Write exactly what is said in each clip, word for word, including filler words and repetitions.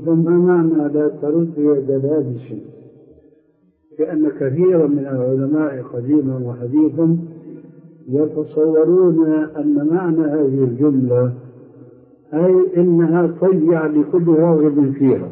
إذا ما معنى لا ترد يد لابس؟ لأن كثيرا من العلماء قديما وحديثا يتصورون أن معنى هذه الجملة أي إنها تضيع لكل راغب فيها،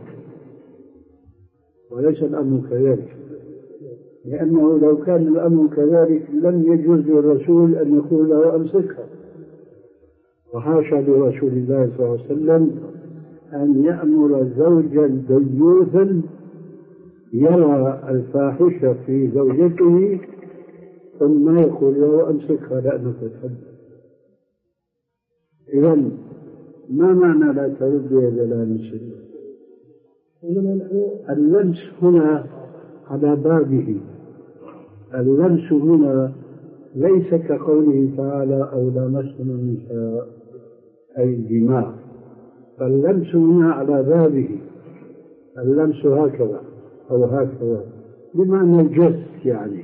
وليس الأمر كذلك، لأنه لو كان الأمر كذلك لم يجوز للرسول أن يقول له أمسكها، وحاشا لرسول الله صلى الله عليه وسلم أن يأمر زوجا ديوثا يرى الفاحشة في زوجته ثم يقول له أمسكها لأنك تحب. إذن ما معنى لا ترد يد لامس؟ اللمس هنا على بابه، اللمس هنا ليس كقوله تعالى أو لامستم النساء أي الجماع، فاللمس هنا على بابه، اللمس هكذا أو هكذا بمعنى الجس يعني.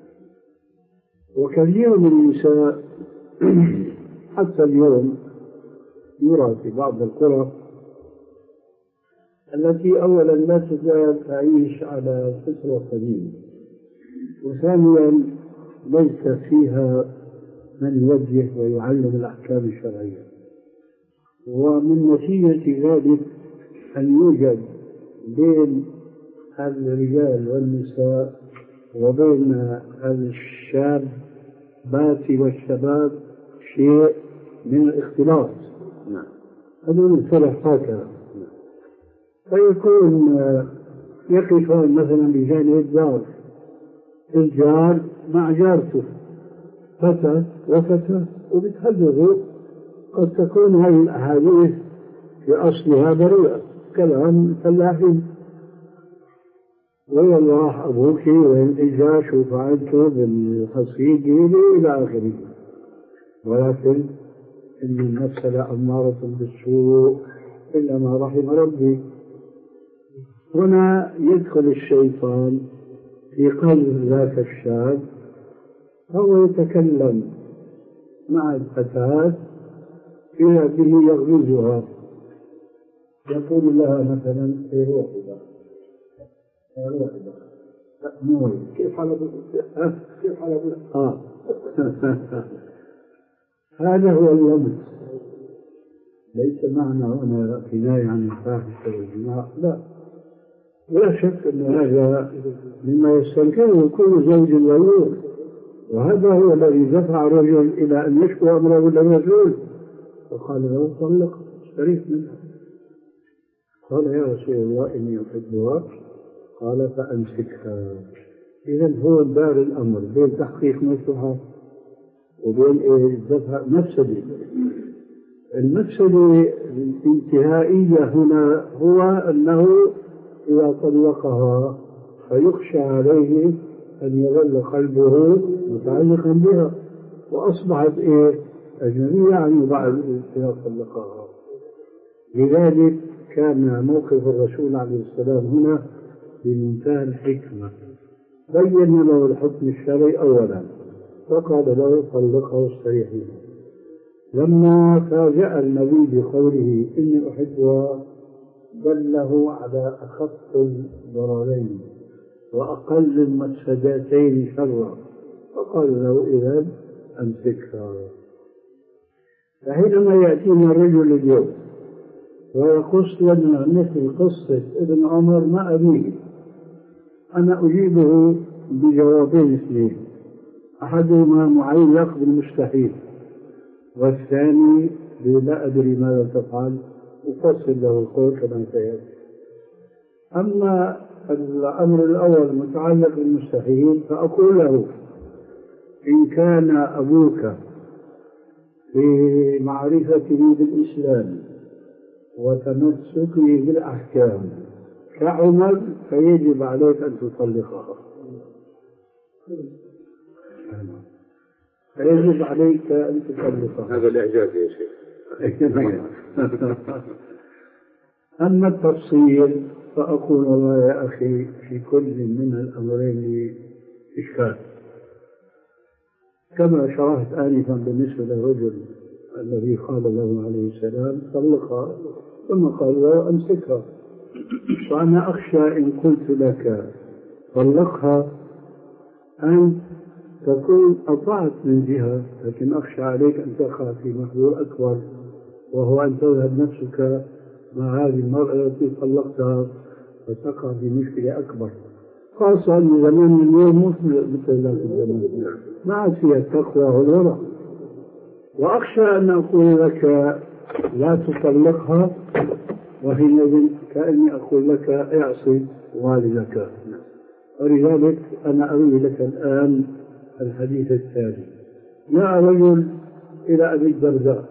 وكثير من النساء حتى اليوم يرى في بعض القرى التي أولا لا تزال تعيش على فطرة قديمة، وثانيا ليس فيها من يوجه ويعلم الأحكام الشرعية، ومن نتيجة ذلك أن يوجد بين الرجال والنساء وبين الشاب بات والشباب شيء من الاختلاط. هذا الفرح هكذا، فيكون يقفون مثلا بجانب الدار، الجار مع جارته فتى وفتى وبتحدثوا، قد تكون هذه الأحاديث في أصلها بريئة كلام فلاحين، وين راح أبوك وين إجا شو فعلته بالحصيد إلى آخره، ولكن إن النفس لأمارة بالسوء إلا ما رحم ربي. هنا يدخل الشيطان في قلب ذاك الشاب، هو يتكلم مع الفتاة إذا به يغرزها، يقول لها مثلا في روحي روحي مول كيف حلب كيف حلب آه هذا هو اللمس، ليس معنى هنا كناية عن الفاحشة والجماع، لا، ولا شك أن هذا مما يستنكره كل زوج غيور، وهذا هو الذي دفع الرجل إلى أن يشكو أمره للرسول وقال له طلق استريح منها. قال يا رسول الله إني أحبها، قال فأمسكها. إذن هو دار الأمر بين تحقيق مصلحة وبين دفع مفسدة. المفسدة الانتهائية هنا هو أنه إذا طلقها فيخشى عليه أن يظل قلبه متعلقا بها وأصبحت إيه أجنبية عنه بعد إذا طلقها. لذلك كان موقف الرسول عليه السلام هنا بمنتهى الحكمة، بين له الحكم الشرعي أولا وقال له طلقه استريحي. لما فاجأ النبي بقوله إني أحبها دله على أخف الضررين وأقل المفسدتين شرا، فقال له إذا أمسكها. فحينما يأتينا الرجل اليوم ويقص لنا مثل قصة ابن عمر مع أبيه، أنا أجيبه بجوابين اثنين، أحدهما معلق بالمستحيل والثاني لا أدري ماذا تفعل، أفصل له القول كما سيأتي. أما الأمر الأول متعلق بالمستحيل فأقول له إن كان أبوك في معرفته بالإسلام وتمسكه بالأحكام كعمر فيجب عليك أن تطلقها، فيجب عليك أن تطلقها. هذا الإعجاز يا شيخ. أما التفصيل فأقول والله يا أخي في كل من الأمرين إشكال، كما شرحت آنفا بالنسبة للرجل الذي قال له عليه السلام طلقها ثم قال له أمسكها، وأنا أخشى إن قلت لك طلقها أن تكون أطعت من جهة، لكن أخشى عليك أن تقع في محذور أكبر، وهو أن تذهب نفسك مع هذه المرأة التي طلقتها فتقع في مشكلة أكبر، خاصة أن زمان اليوم مش مثل ذاك الزمان، ما عاد فيها التقوى والورع. وأخشى أن أقول لك لا تطلقها، وحينئذ كأني أقول لك اعصي والدك. ولذلك أنا أروي لك الآن الحديث التالي. جاء رجل إلى أبي الدرداء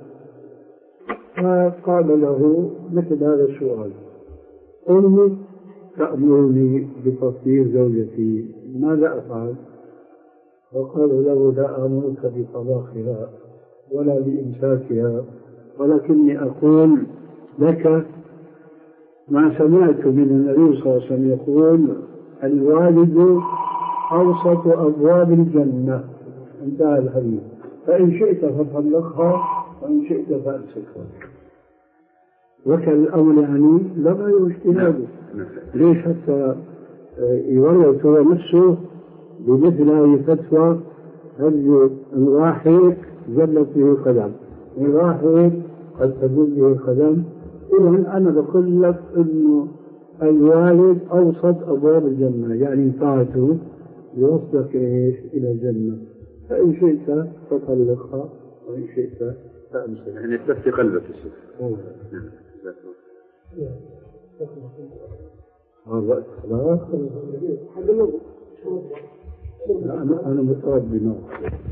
فقال له مثل هذا السؤال: أمي تأمرني بتطهير زوجتي، ماذا أفعل؟ فقال له: لا أمرك بطلاقها ولا بإمساكها، ولكني أقول لك ما سمعت من النبي صلى الله عليه وسلم يقول: الوالد أوسط أبواب الجنة، انتهى الحديث، فإن شئت فطلقها وإن شئت فأمسكها. وكان الأمر يعني لغى واجتنابه. ليش؟ حتى يورط هو نفسه بمثل هذه الفتوى: هل الواحد زلت به القدم، الواحد قد تزل به القدم. إذن أنا بقول لك إنه الوالد أوسط أبواب الجنة، يعني طاعته يوصلك إيش إلى الجنة، فإن شئت فطلقها وإن شئت فأمسكها. يعني تلفي قلبك الشيخ. هذا خلاص. أنا أنا متربي نوع.